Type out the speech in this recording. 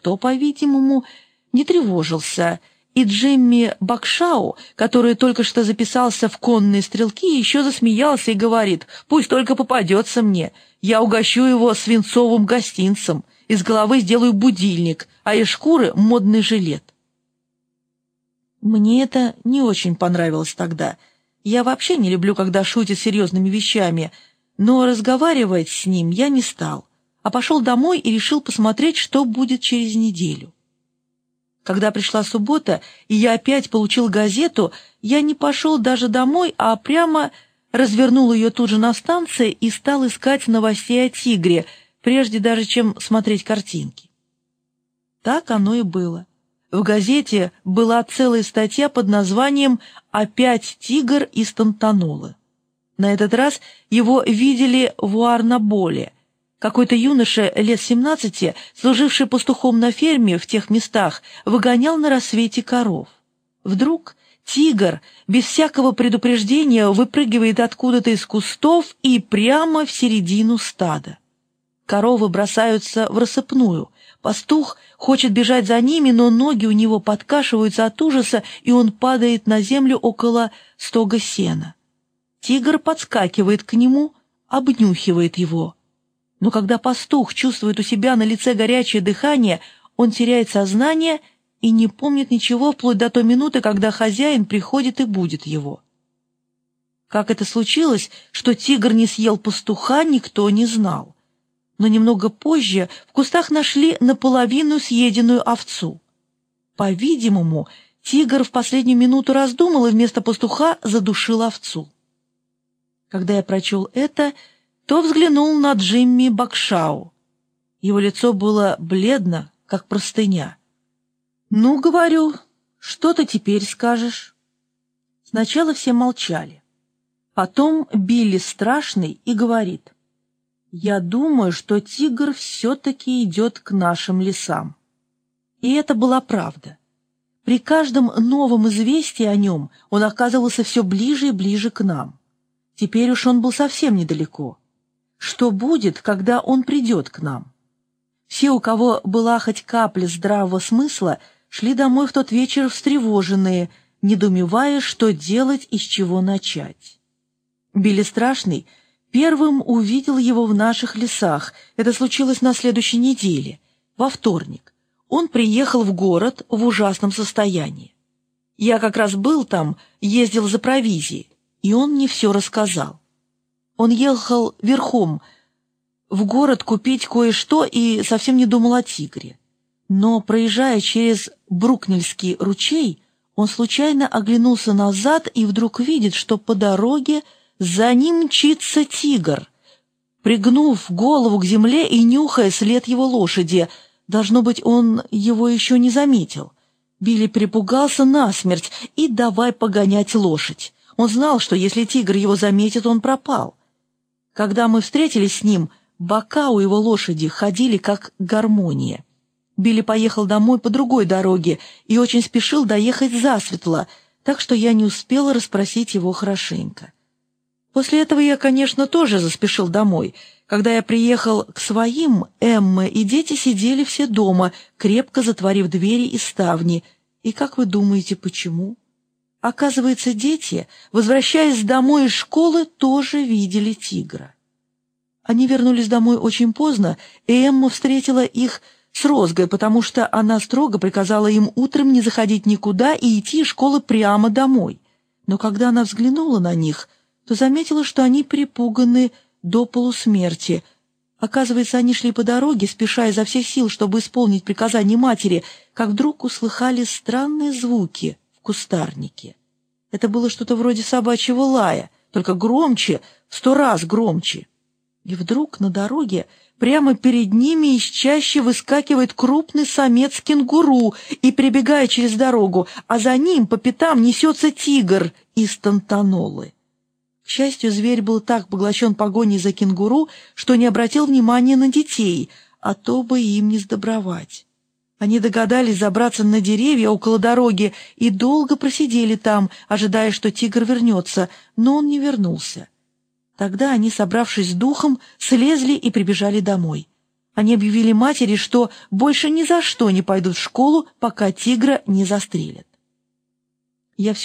никто, по-видимому, не тревожился, и Джимми Бакшау, который только что записался в конные стрелки, еще засмеялся и говорит: «Пусть только попадется мне, я угощу его свинцовым гостинцем, из головы сделаю будильник, а из шкуры модный жилет». Мне это не очень понравилось тогда. Я вообще не люблю, когда шутят серьезными вещами, но разговаривать с ним я не стал, а пошел домой и решил посмотреть, что будет через неделю. Когда пришла суббота, и я опять получил газету, я не пошел даже домой, а прямо развернул ее тут же на станции и стал искать новостей о тигре, прежде даже чем смотреть картинки. Так оно и было. В газете была целая статья под названием «Опять тигр из Тантанолы». На этот раз его видели в Уарнаболе. Какой-то юноша лет 17, служивший пастухом на ферме в тех местах, выгонял на рассвете коров. Вдруг тигр без всякого предупреждения выпрыгивает откуда-то из кустов и прямо в середину стада. Коровы бросаются в рассыпную. Пастух хочет бежать за ними, но ноги у него подкашиваются от ужаса, и он падает на землю около стога сена. Тигр подскакивает к нему, обнюхивает его. Но когда пастух чувствует у себя на лице горячее дыхание, он теряет сознание и не помнит ничего вплоть до той минуты, когда хозяин приходит и будит его. Как это случилось, что тигр не съел пастуха, никто не знал. Но немного позже в кустах нашли наполовину съеденную овцу. По-видимому, тигр в последнюю минуту раздумал и вместо пастуха задушил овцу. Когда я прочел это, то взглянул на Джимми Бакшау. Его лицо было бледно, как простыня. «Ну, — говорю, — что ты теперь скажешь?» Сначала все молчали. Потом Билли Страшный и говорит: «Я думаю, что тигр все-таки идет к нашим лесам». И это была правда. При каждом новом известии о нем он оказывался все ближе и ближе к нам. Теперь уж он был совсем недалеко. Что будет, когда он придет к нам? Все, у кого была хоть капля здравого смысла, шли домой в тот вечер встревоженные, недоумевая, что делать и с чего начать. Билли Страшный первым увидел его в наших лесах. Это случилось на следующей неделе, во вторник. Он приехал в город в ужасном состоянии. Я как раз был там, ездил за провизией, и он мне все рассказал. Он ехал верхом в город купить кое-что и совсем не думал о тигре. Но, проезжая через Брукнельский ручей, он случайно оглянулся назад и вдруг видит, что по дороге за ним мчится тигр, пригнув голову к земле и нюхая след его лошади. Должно быть, он его еще не заметил. Билли перепугался насмерть и давай погонять лошадь. Он знал, что если тигр его заметит, он пропал. Когда мы встретились с ним, бока у его лошади ходили как гармония. Билли поехал домой по другой дороге и очень спешил доехать засветло, так что я не успела расспросить его хорошенько. После этого я, конечно, тоже заспешил домой. Когда я приехал к своим, Эмма и дети сидели все дома, крепко затворив двери и ставни. И как вы думаете, почему? Оказывается, дети, возвращаясь домой из школы, тоже видели тигра. Они вернулись домой очень поздно, и Эмма встретила их с розгой, потому что она строго приказала им утром не заходить никуда и идти из школы прямо домой. Но когда она взглянула на них, то заметила, что они перепуганы до полусмерти. Оказывается, они шли по дороге, спеша изо всех сил, чтобы исполнить приказание матери, как вдруг услыхали странные звуки в кустарнике. Это было что-то вроде собачьего лая, только громче, в 100 раз громче. И вдруг на дороге прямо перед ними из чащи выскакивает крупный самец кенгуру и прибегает через дорогу, а за ним по пятам несется тигр из Тантанолы. К счастью, зверь был так поглощен погоней за кенгуру, что не обратил внимания на детей, а то бы им не сдобровать. Они догадались забраться на деревья около дороги и долго просидели там, ожидая, что тигр вернется, но он не вернулся. Тогда они, собравшись с духом, слезли и прибежали домой. Они объявили матери, что больше ни за что не пойдут в школу, пока тигра не застрелят. Я